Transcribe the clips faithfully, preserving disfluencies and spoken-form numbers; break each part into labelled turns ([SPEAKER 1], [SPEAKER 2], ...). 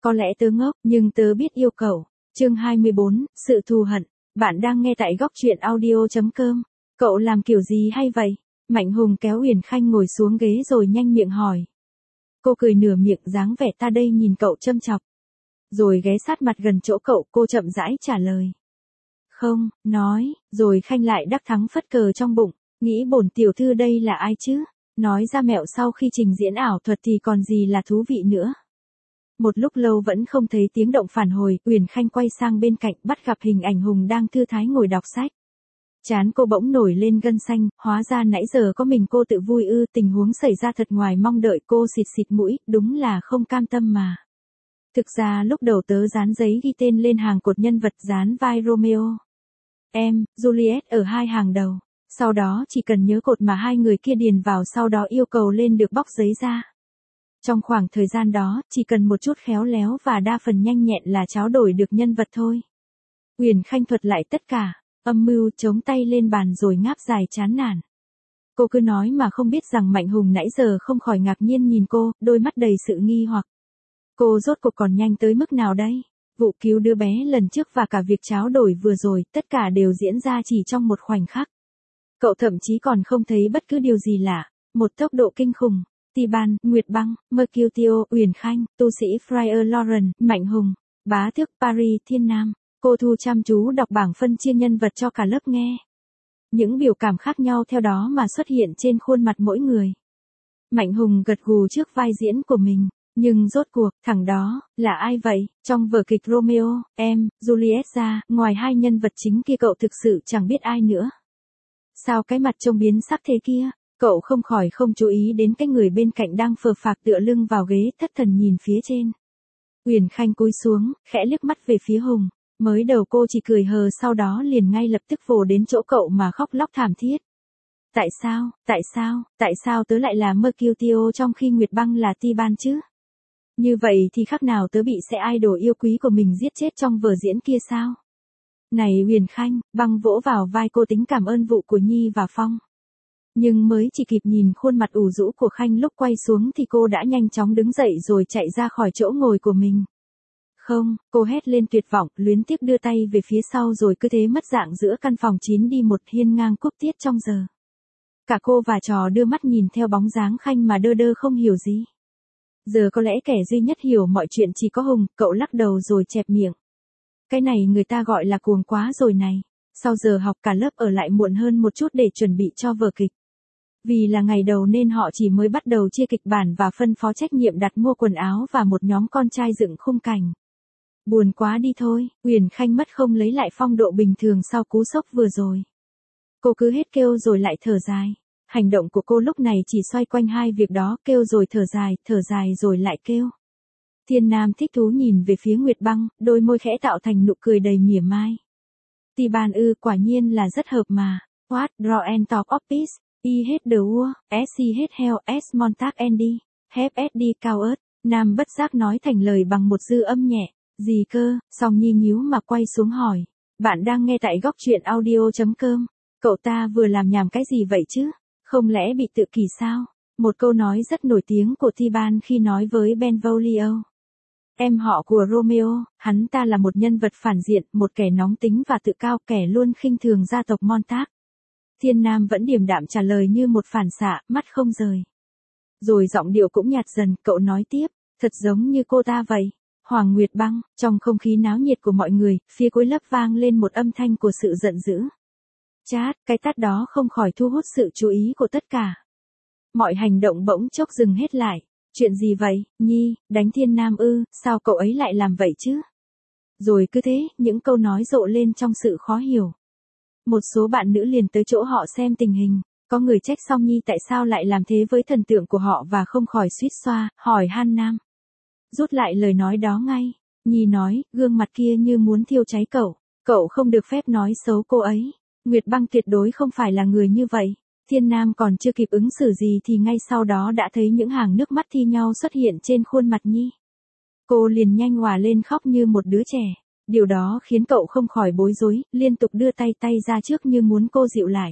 [SPEAKER 1] Có lẽ tớ ngốc, nhưng tớ biết yêu cậu. Chương hai mươi bốn, sự thù hận. Bạn đang nghe tại góc truyện audio chấm com. Cậu làm kiểu gì hay vậy? Mạnh Hùng kéo Uyển Khanh ngồi xuống ghế rồi nhanh miệng hỏi. Cô cười nửa miệng dáng vẻ ta đây nhìn cậu châm chọc. Rồi ghé sát mặt gần chỗ cậu, cô chậm rãi trả lời. Không, nói, rồi Khanh lại đắc thắng phất cờ trong bụng, nghĩ bổn tiểu thư đây là ai chứ? Nói ra mẹo sau khi trình diễn ảo thuật thì còn gì là thú vị nữa. Một lúc lâu vẫn không thấy tiếng động phản hồi, Uyển Khanh quay sang bên cạnh bắt gặp hình ảnh Hùng đang thư thái ngồi đọc sách. Chán cô bỗng nổi lên gân xanh, hóa ra nãy giờ có mình cô tự vui ư, tình huống xảy ra thật ngoài mong đợi, cô xịt xịt mũi, đúng là không cam tâm mà. Thực ra lúc đầu tớ dán giấy ghi tên lên hàng cột nhân vật dán vai Romeo. Em, Juliet ở hai hàng đầu. Sau đó chỉ cần nhớ cột mà hai người kia điền vào, sau đó yêu cầu lên được bóc giấy ra. Trong khoảng thời gian đó, chỉ cần một chút khéo léo và đa phần nhanh nhẹn là tráo đổi được nhân vật thôi. Uyển Khanh thuật lại tất cả, âm mưu chống tay lên bàn rồi ngáp dài chán nản. Cô cứ nói mà không biết rằng Mạnh Hùng nãy giờ không khỏi ngạc nhiên nhìn cô, đôi mắt đầy sự nghi hoặc. Cô rốt cuộc còn nhanh tới mức nào đây? Vụ cứu đứa bé lần trước và cả việc tráo đổi vừa rồi, tất cả đều diễn ra chỉ trong một khoảnh khắc. Cậu thậm chí còn không thấy bất cứ điều gì lạ, một tốc độ kinh khủng. Tiban, Nguyệt Băng, Mercutio, Uyển Khanh, tu sĩ Friar Lauren, Mạnh Hùng, bá tước Paris Thiên Nam. Cô Thu chăm chú đọc bảng phân chia nhân vật cho cả lớp nghe. Những biểu cảm khác nhau theo đó mà xuất hiện trên khuôn mặt mỗi người. Mạnh Hùng gật gù trước vai diễn của mình. Nhưng rốt cuộc, thằng đó, là ai vậy? Trong vở kịch Romeo, em, Juliet ra, ngoài hai nhân vật chính kia cậu thực sự chẳng biết ai nữa. Sao cái mặt trông biến sắc thế kia? Cậu không khỏi không chú ý đến cái người bên cạnh đang phờ phạc tựa lưng vào ghế thất thần nhìn phía trên. Uyển Khanh cúi xuống, khẽ liếc mắt về phía Hùng. Mới đầu cô chỉ cười hờ, sau đó liền ngay lập tức vồ đến chỗ cậu mà khóc lóc thảm thiết. Tại sao, tại sao, tại sao tớ lại là Mercutio trong khi Nguyệt Băng là Tiban chứ? Như vậy thì khác nào tớ bị sẽ idol yêu quý của mình giết chết trong vở diễn kia sao? Này Uyển Khanh, Băng vỗ vào vai cô tính cảm ơn vụ của Nhi và Phong. Nhưng mới chỉ kịp nhìn khuôn mặt ủ rũ của Khanh lúc quay xuống thì cô đã nhanh chóng đứng dậy rồi chạy ra khỏi chỗ ngồi của mình. Không, cô hét lên tuyệt vọng, luyến tiếc đưa tay về phía sau rồi cứ thế mất dạng giữa căn phòng chín đi một hiên ngang cúp tiết trong giờ. Cả cô và trò đưa mắt nhìn theo bóng dáng Khanh mà đơ đơ không hiểu gì. Giờ có lẽ kẻ duy nhất hiểu mọi chuyện chỉ có Hùng, cậu lắc đầu rồi chẹp miệng. Cái này người ta gọi là cuồng quá rồi này. Sau giờ học cả lớp ở lại muộn hơn một chút để chuẩn bị cho vở kịch. Vì là ngày đầu nên họ chỉ mới bắt đầu chia kịch bản và phân phó trách nhiệm đặt mua quần áo và một nhóm con trai dựng khung cảnh. Buồn quá đi thôi, Uyển Khanh mất không lấy lại phong độ bình thường sau cú sốc vừa rồi. Cô cứ hết kêu rồi lại thở dài. Hành động của cô lúc này chỉ xoay quanh hai việc đó, kêu rồi thở dài, thở dài rồi lại kêu. Thiên Nam thích thú nhìn về phía Nguyệt Băng, đôi môi khẽ tạo thành nụ cười đầy mỉa mai. Tiban ư, quả nhiên là rất hợp mà. What, draw and talk of peace, e hết the war, s c hết hell, s montag andy, hep sd cao ớt. Nam bất giác nói thành lời bằng một dư âm nhẹ. Gì cơ? Song Nhi nhíu mà quay xuống hỏi. Bạn đang nghe tại góc truyện audio chấm com. Cậu ta vừa làm nhảm cái gì vậy chứ? Không lẽ bị tự kỷ sao? Một câu nói rất nổi tiếng của Tiban khi nói với Benvolio. Em họ của Romeo, hắn ta là một nhân vật phản diện, một kẻ nóng tính và tự cao, kẻ luôn khinh thường gia tộc Montag. Thiên Nam vẫn điềm đạm trả lời như một phản xạ, mắt không rời. Rồi giọng điệu cũng nhạt dần, cậu nói tiếp, thật giống như cô ta vậy. Hoàng Nguyệt Băng, trong không khí náo nhiệt của mọi người, phía cuối lớp vang lên một âm thanh của sự giận dữ. Chát, cái tát đó không khỏi thu hút sự chú ý của tất cả. Mọi hành động bỗng chốc dừng hết lại. Chuyện gì vậy, Nhi, đánh Thiên Nam ư, sao cậu ấy lại làm vậy chứ? Rồi cứ thế, những câu nói rộ lên trong sự khó hiểu. Một số bạn nữ liền tới chỗ họ xem tình hình. Có người trách Song Nhi tại sao lại làm thế với thần tượng của họ và không khỏi suýt xoa, hỏi Han Nam. Rút lại lời nói đó ngay. Nhi nói, gương mặt kia như muốn thiêu cháy cậu. Cậu không được phép nói xấu cô ấy. Nguyệt Băng tuyệt đối không phải là người như vậy. Thiên Nam còn chưa kịp ứng xử gì thì ngay sau đó đã thấy những hàng nước mắt thi nhau xuất hiện trên khuôn mặt Nhi. Cô liền nhanh òa lên khóc như một đứa trẻ. Điều đó khiến cậu không khỏi bối rối, liên tục đưa tay tay ra trước như muốn cô dịu lại.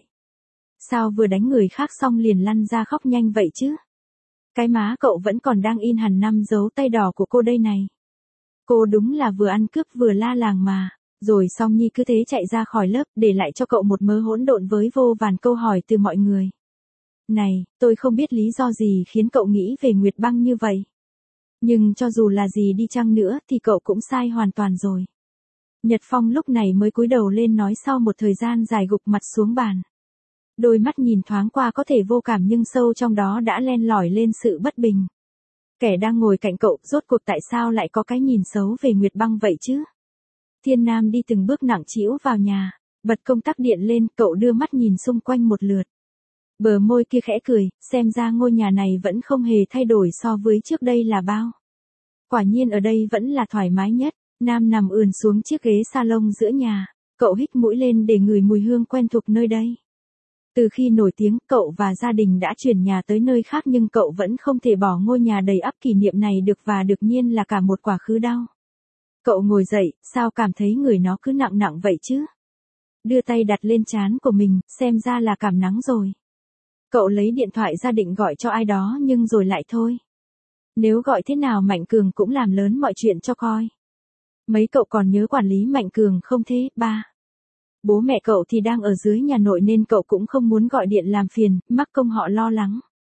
[SPEAKER 1] Sao vừa đánh người khác xong liền lăn ra khóc nhanh vậy chứ? Cái má cậu vẫn còn đang in hẳn năm dấu tay đỏ của cô đây này. Cô đúng là vừa ăn cướp vừa la làng mà. Rồi Song Nhi cứ thế chạy ra khỏi lớp, để lại cho cậu một mớ hỗn độn với vô vàn câu hỏi từ mọi người. Này, tôi không biết lý do gì khiến cậu nghĩ về Nguyệt Băng như vậy. Nhưng cho dù là gì đi chăng nữa thì cậu cũng sai hoàn toàn rồi. Nhật Phong lúc này mới cúi đầu lên nói sau một thời gian dài gục mặt xuống bàn. Đôi mắt nhìn thoáng qua có thể vô cảm nhưng sâu trong đó đã len lỏi lên sự bất bình. Kẻ đang ngồi cạnh cậu, rốt cuộc tại sao lại có cái nhìn xấu về Nguyệt Băng vậy chứ? Thiên Nam đi từng bước nặng trĩu vào nhà, bật công tắc điện lên, cậu đưa mắt nhìn xung quanh một lượt. Bờ môi kia khẽ cười, xem ra ngôi nhà này vẫn không hề thay đổi so với trước đây là bao. Quả nhiên ở đây vẫn là thoải mái nhất. Nam nằm ườn xuống chiếc ghế salon giữa nhà, cậu hít mũi lên để ngửi mùi hương quen thuộc nơi đây. Từ khi nổi tiếng, cậu và gia đình đã chuyển nhà tới nơi khác nhưng cậu vẫn không thể bỏ ngôi nhà đầy ắp kỷ niệm này được và đương nhiên là cả một quá khứ đau. Cậu ngồi dậy, sao cảm thấy người nó cứ nặng nặng vậy chứ? Đưa tay đặt lên trán của mình, xem ra là cảm nắng rồi. Cậu lấy điện thoại ra định gọi cho ai đó nhưng rồi lại thôi. Nếu gọi thế nào Mạnh Cường cũng làm lớn mọi chuyện cho coi. Mấy cậu còn nhớ quản lý Mạnh Cường không thế, ba? Bố mẹ cậu thì đang ở dưới nhà nội nên cậu cũng không muốn gọi điện làm phiền, mắc công họ lo lắng.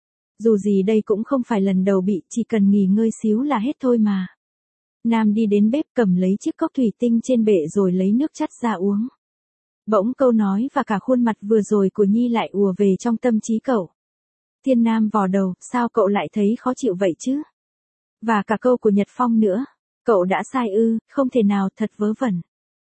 [SPEAKER 1] Dù gì đây cũng không phải lần đầu bị, chỉ cần nghỉ ngơi xíu là hết thôi mà. Nam đi đến bếp cầm lấy chiếc cốc thủy tinh trên bệ rồi lấy nước chắt ra uống. Bỗng câu nói và cả khuôn mặt vừa rồi của Nhi lại ùa về trong tâm trí cậu. Thiên Nam vò đầu, sao cậu lại thấy khó chịu vậy chứ? Và cả câu của Nhật Phong nữa. Cậu đã sai ư, không thể nào, thật vớ vẩn.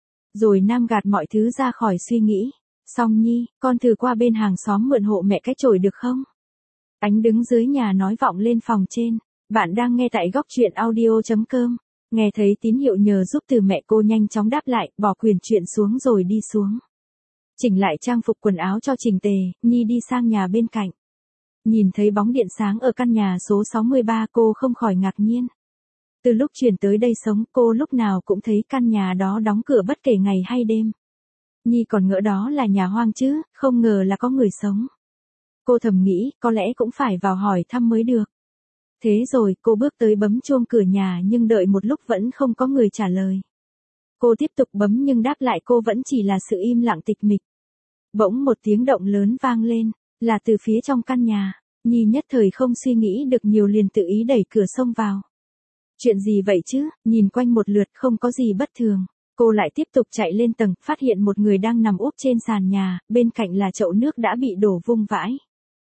[SPEAKER 1] Rồi Nam gạt mọi thứ ra khỏi suy nghĩ. Song Nhi, con thử qua bên hàng xóm mượn hộ mẹ cái chổi được không? Ánh đứng dưới nhà nói vọng lên phòng trên. Bạn đang nghe tại góc truyện audio chấm com. Nghe thấy tín hiệu nhờ giúp từ mẹ cô nhanh chóng đáp lại, bỏ quyền chuyện xuống rồi đi xuống. Chỉnh lại trang phục quần áo cho chỉnh tề, Nhi đi sang nhà bên cạnh. Nhìn thấy bóng điện sáng ở căn nhà số sáu mươi ba cô không khỏi ngạc nhiên. Từ lúc chuyển tới đây sống cô lúc nào cũng thấy căn nhà đó đóng cửa bất kể ngày hay đêm. Nhi còn ngỡ đó là nhà hoang chứ, không ngờ là có người sống. Cô thầm nghĩ có lẽ cũng phải vào hỏi thăm mới được. Thế rồi cô bước tới bấm chuông cửa nhà nhưng đợi một lúc vẫn không có người trả lời. Cô tiếp tục bấm nhưng đáp lại cô vẫn chỉ là sự im lặng tịch mịch. Bỗng một tiếng động lớn vang lên, là từ phía trong căn nhà. Nhi nhất thời không suy nghĩ được nhiều liền tự ý đẩy cửa xông vào. Chuyện gì vậy chứ, nhìn quanh một lượt không có gì bất thường. Cô lại tiếp tục chạy lên tầng, phát hiện một người đang nằm úp trên sàn nhà, bên cạnh là chậu nước đã bị đổ vung vãi.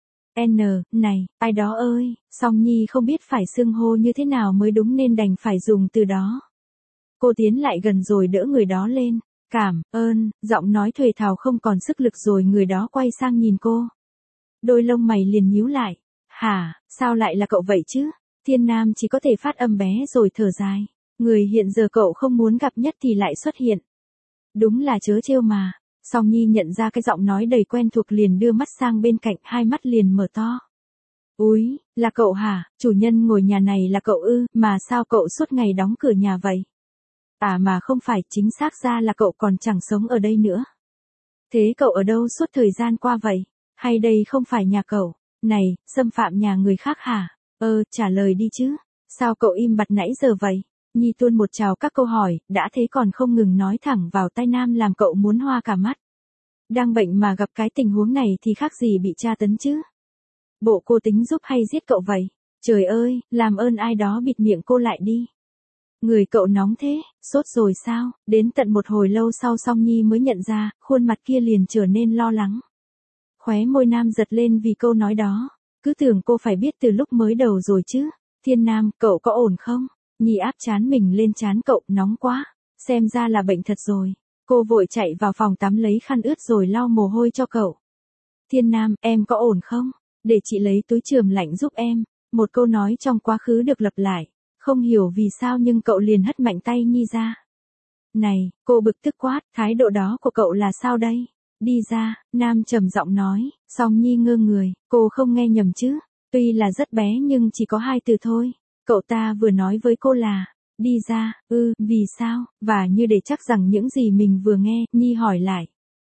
[SPEAKER 1] N, này, ai đó ơi, Song Nhi không biết phải xưng hô như thế nào mới đúng nên đành phải dùng từ đó. Cô tiến lại gần rồi đỡ người đó lên. Cảm ơn, giọng nói thuề thào không còn sức lực rồi người đó quay sang nhìn cô. Đôi lông mày liền nhíu lại. Hả, sao lại là cậu vậy chứ? Thiên Nam chỉ có thể phát âm bé rồi thở dài. Người hiện giờ cậu không muốn gặp nhất thì lại xuất hiện. Đúng là trớ trêu mà. Song Nhi nhận ra cái giọng nói đầy quen thuộc liền đưa mắt sang bên cạnh, hai mắt liền mở to. Úi, là cậu hả? Chủ nhân ngồi nhà này là cậu ư, mà sao cậu suốt ngày đóng cửa nhà vậy? À mà không phải, chính xác ra là cậu còn chẳng sống ở đây nữa. Thế cậu ở đâu suốt thời gian qua vậy? Hay đây không phải nhà cậu? Này, xâm phạm nhà người khác hả? Ơ, trả lời đi chứ. Sao cậu im bặt nãy giờ vậy? Nhi tuôn một trào các câu hỏi, đã thế còn không ngừng nói thẳng vào tai Nam làm cậu muốn hoa cả mắt. Đang bệnh mà gặp cái tình huống này thì khác gì bị tra tấn chứ? Bộ cô tính giúp hay giết cậu vậy? Trời ơi, làm ơn ai đó bịt miệng cô lại đi. Người cậu nóng thế, sốt rồi sao? Đến tận một hồi lâu sau Song Nhi mới nhận ra, khuôn mặt kia liền trở nên lo lắng. Khóe môi Nam giật lên vì câu nói đó. Cứ tưởng cô phải biết từ lúc mới đầu rồi chứ. Thiên Nam, cậu có ổn không? Nhi áp trán mình lên trán cậu, nóng quá. Xem ra là bệnh thật rồi. Cô vội chạy vào phòng tắm lấy khăn ướt rồi lau mồ hôi cho cậu. Thiên Nam, em có ổn không? Để chị lấy túi chườm lạnh giúp em. Một câu nói trong quá khứ được lặp lại. Không hiểu vì sao nhưng cậu liền hất mạnh tay Nhi ra. Này, cô bực tức quát, thái độ đó của cậu là sao đây? Đi ra, Nam trầm giọng nói, Song Nhi ngơ người, cô không nghe nhầm chứ? Tuy là rất bé nhưng chỉ có hai từ thôi. Cậu ta vừa nói với cô là, đi ra, ư, ừ, vì sao? Và như để chắc rằng những gì mình vừa nghe, Nhi hỏi lại.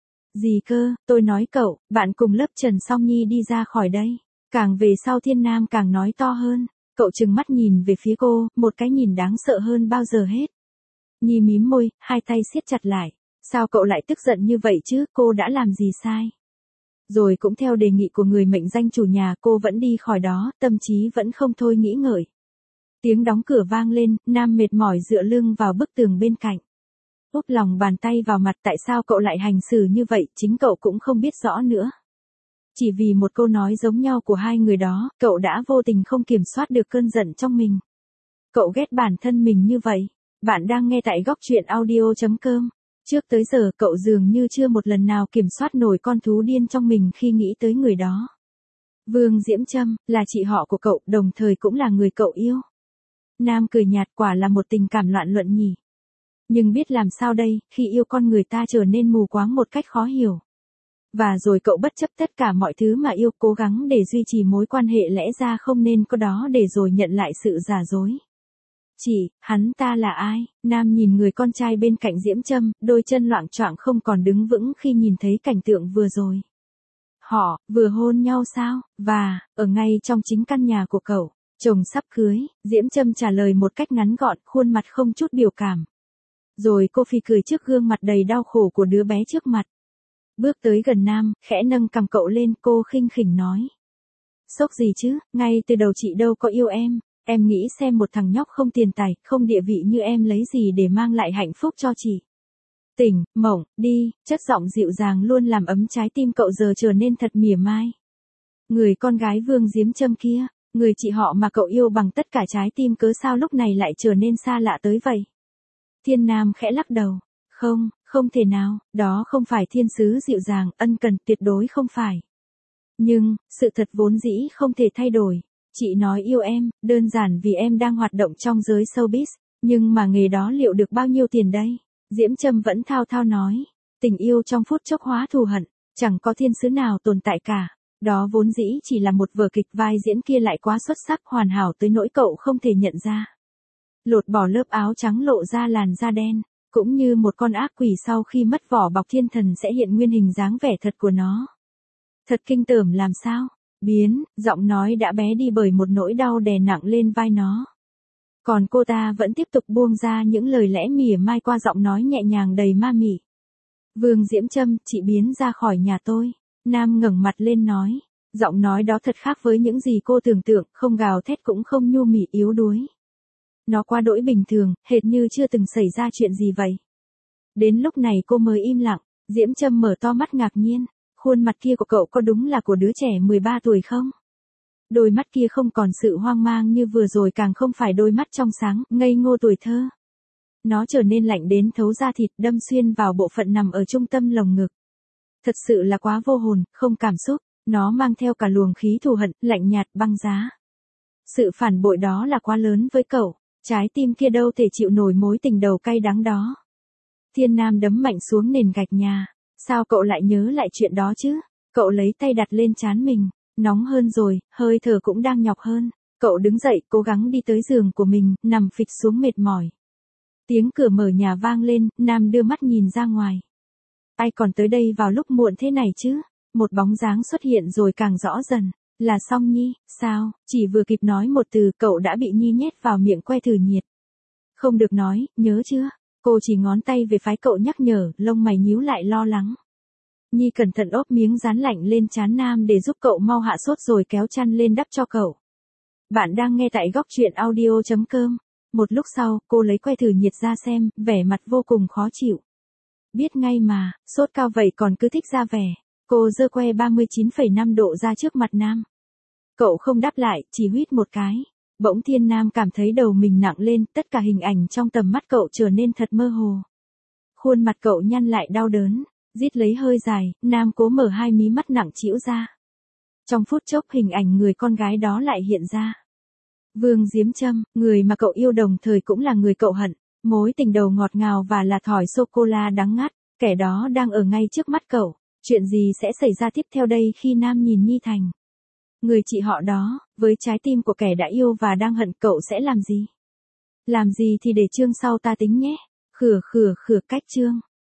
[SPEAKER 1] Gì cơ, tôi nói cậu, bạn cùng lớp Trần Song Nhi đi ra khỏi đây. Càng về sau Thiên Nam càng nói to hơn. Cậu trừng mắt nhìn về phía cô, một cái nhìn đáng sợ hơn bao giờ hết. Nhi mím môi, hai tay siết chặt lại. Sao cậu lại tức giận như vậy chứ, cô đã làm gì sai? Rồi cũng theo đề nghị của người mệnh danh chủ nhà, cô vẫn đi khỏi đó, tâm trí vẫn không thôi nghĩ ngợi. Tiếng đóng cửa vang lên, Nam mệt mỏi dựa lưng vào bức tường bên cạnh. Úp lòng bàn tay vào mặt, tại sao cậu lại hành xử như vậy, chính cậu cũng không biết rõ nữa. Chỉ vì một câu nói giống nhau của hai người đó, cậu đã vô tình không kiểm soát được cơn giận trong mình. Cậu ghét bản thân mình như vậy. Bạn đang nghe tại góc truyện audio chấm com. Trước tới giờ cậu dường như chưa một lần nào kiểm soát nổi con thú điên trong mình khi nghĩ tới người đó. Vương Diễm Trâm, là chị họ của cậu, đồng thời cũng là người cậu yêu. Nam cười nhạt, quả là một tình cảm loạn luận nhỉ. Nhưng biết làm sao đây, khi yêu con người ta trở nên mù quáng một cách khó hiểu. Và rồi cậu bất chấp tất cả mọi thứ mà yêu, cố gắng để duy trì mối quan hệ lẽ ra không nên có đó để rồi nhận lại sự giả dối. Chị, hắn ta là ai? Nam nhìn người con trai bên cạnh Diễm Trâm, đôi chân loạng choạng không còn đứng vững khi nhìn thấy cảnh tượng vừa rồi. Họ, vừa hôn nhau sao? Và, ở ngay trong chính căn nhà của cậu, chồng sắp cưới, Diễm Trâm trả lời một cách ngắn gọn, khuôn mặt không chút biểu cảm. Rồi cô phì cười trước gương mặt đầy đau khổ của đứa bé trước mặt. Bước tới gần Nam, khẽ nâng cằm cậu lên, cô khinh khỉnh nói. Sốc gì chứ, ngay từ đầu chị đâu có yêu em. Em nghĩ xem một thằng nhóc không tiền tài, không địa vị như em lấy gì để mang lại hạnh phúc cho chị. Tỉnh, mộng, đi, chất giọng dịu dàng luôn làm ấm trái tim cậu giờ trở nên thật mỉa mai. Người con gái Vương Diễm Trâm kia, người chị họ mà cậu yêu bằng tất cả trái tim cớ sao lúc này lại trở nên xa lạ tới vậy? Thiên Nam khẽ lắc đầu. Không, không thể nào, đó không phải thiên sứ dịu dàng, ân cần, tuyệt đối không phải. Nhưng, sự thật vốn dĩ không thể thay đổi. Chị nói yêu em, đơn giản vì em đang hoạt động trong giới showbiz, nhưng mà nghề đó liệu được bao nhiêu tiền đây? Diễm Trâm vẫn thao thao nói, tình yêu trong phút chốc hóa thù hận, chẳng có thiên sứ nào tồn tại cả. Đó vốn dĩ chỉ là một vở kịch, vai diễn kia lại quá xuất sắc, hoàn hảo tới nỗi cậu không thể nhận ra. Lột bỏ lớp áo trắng lộ ra làn da đen, cũng như một con ác quỷ sau khi mất vỏ bọc thiên thần sẽ hiện nguyên hình dáng vẻ thật của nó. Thật kinh tởm làm sao? Biến, giọng nói đã bé đi bởi một nỗi đau đè nặng lên vai nó. Còn cô ta vẫn tiếp tục buông ra những lời lẽ mỉa mai qua giọng nói nhẹ nhàng đầy ma mị. Vương Diễm Trâm, chị biến ra khỏi nhà tôi. Nam ngẩng mặt lên nói. Giọng nói đó thật khác với những gì cô tưởng tượng, không gào thét cũng không nhu mị yếu đuối. Nó quá đỗi bình thường, hệt như chưa từng xảy ra chuyện gì vậy. Đến lúc này cô mới im lặng, Diễm Trâm mở to mắt ngạc nhiên. Khuôn mặt kia của cậu có đúng là của đứa trẻ mười ba tuổi không? Đôi mắt kia không còn sự hoang mang như vừa rồi, càng không phải đôi mắt trong sáng, ngây ngô tuổi thơ. Nó trở nên lạnh đến thấu da thịt, đâm xuyên vào bộ phận nằm ở trung tâm lồng ngực. Thật sự là quá vô hồn, không cảm xúc, nó mang theo cả luồng khí thù hận, lạnh nhạt, băng giá. Sự phản bội đó là quá lớn với cậu, trái tim kia đâu thể chịu nổi mối tình đầu cay đắng đó. Thiên Nam đấm mạnh xuống nền gạch nhà. Sao cậu lại nhớ lại chuyện đó chứ? Cậu lấy tay đặt lên trán mình. Nóng hơn rồi, hơi thở cũng đang nhọc hơn. Cậu đứng dậy, cố gắng đi tới giường của mình, nằm phịch xuống mệt mỏi. Tiếng cửa mở nhà vang lên, Nam đưa mắt nhìn ra ngoài. Ai còn tới đây vào lúc muộn thế này chứ? Một bóng dáng xuất hiện rồi càng rõ dần. Là Song Nhi, sao? Chỉ vừa kịp nói một từ, cậu đã bị Nhi nhét vào miệng que thử nhiệt. Không được nói, nhớ chưa? Cô chỉ ngón tay về phái cậu nhắc nhở, lông mày nhíu lại lo lắng. Nhi cẩn thận ốp miếng dán lạnh lên trán Nam để giúp cậu mau hạ sốt rồi kéo chăn lên đắp cho cậu. Bạn đang nghe tại góc truyện audio chấm com. Một lúc sau, cô lấy que thử nhiệt ra xem, vẻ mặt vô cùng khó chịu. Biết ngay mà, sốt cao vậy còn cứ thích ra vẻ. Cô giơ que ba mươi chín phẩy năm độ ra trước mặt Nam. Cậu không đáp lại, chỉ huýt một cái. Bỗng Thiên Nam cảm thấy đầu mình nặng lên, tất cả hình ảnh trong tầm mắt cậu trở nên thật mơ hồ. Khuôn mặt cậu nhăn lại đau đớn, rít lấy hơi dài, Nam cố mở hai mí mắt nặng trĩu ra. Trong phút chốc hình ảnh người con gái đó lại hiện ra. Vương Diễm Trâm, người mà cậu yêu đồng thời cũng là người cậu hận, mối tình đầu ngọt ngào và là thỏi sô-cô-la đắng ngắt, kẻ đó đang ở ngay trước mắt cậu. Chuyện gì sẽ xảy ra tiếp theo đây khi Nam nhìn Nhi Thành? Người chị họ đó, với trái tim của kẻ đã yêu và đang hận, cậu sẽ làm gì? Làm gì thì để chương sau ta tính nhé. Khửa khửa khửa cách chương.